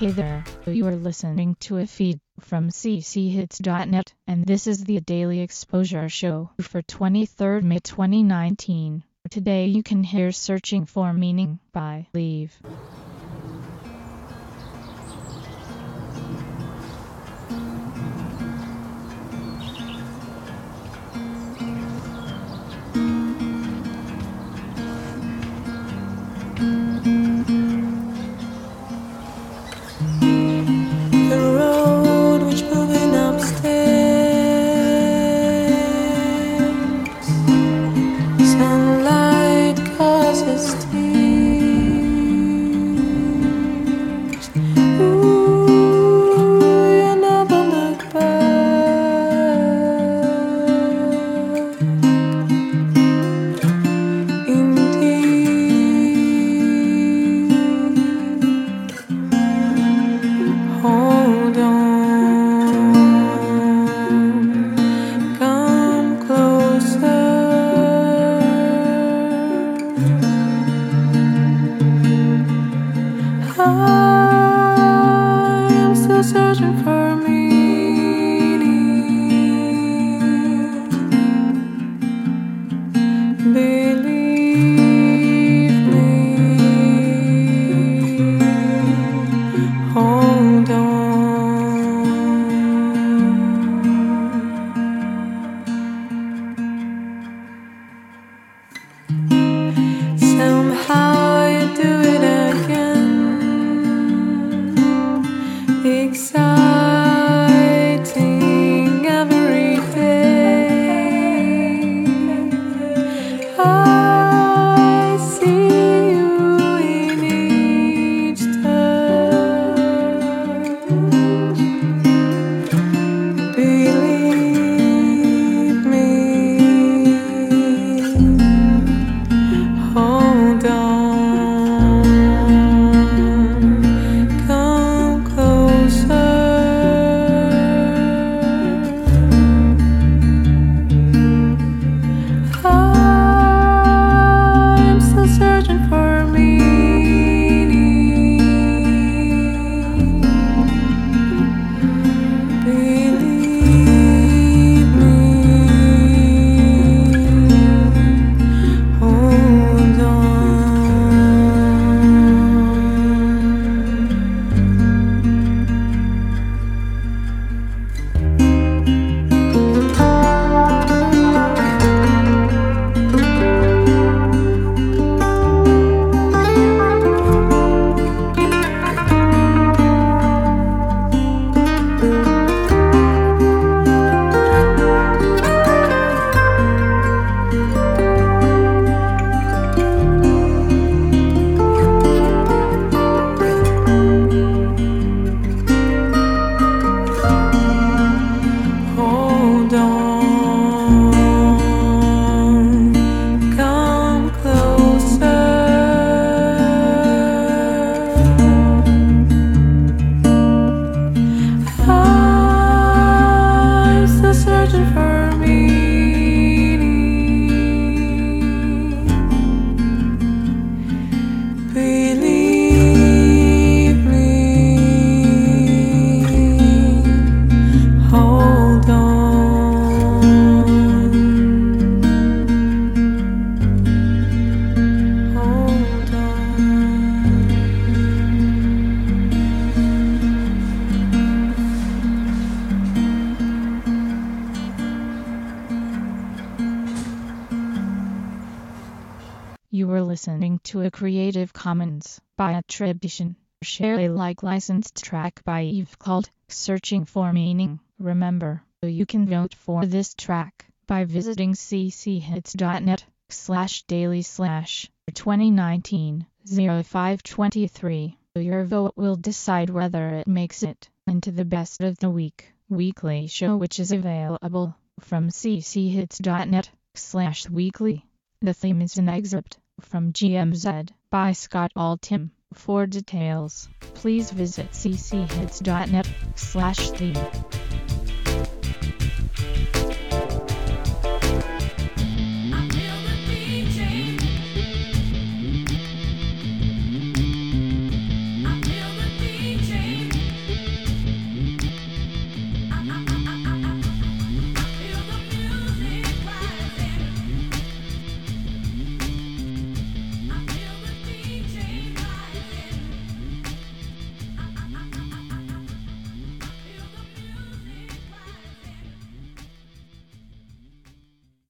Hey there, you are listening to a feed from cchits.net, and this is the Daily Exposure Show for 23rd May 2019. Today you can hear Searching for Meaning by Leave. I'm still searching for meaning. Believe me. Hold on. Somehow you do it again. Exciting every day. I see you in each touch. Believe me. Hold on. You were listening to a Creative Commons by attribution, share Alike licensed track by Eve called Searching for Meaning. Remember, you can vote for this track by visiting cchits.net/daily/2019-0523. Your vote will decide whether it makes it into the Best of the Week weekly show, which is available from cchits.net/weekly. The theme is an excerpt from GMZ by Scott Altham. For details, please visit cchits.net/theme.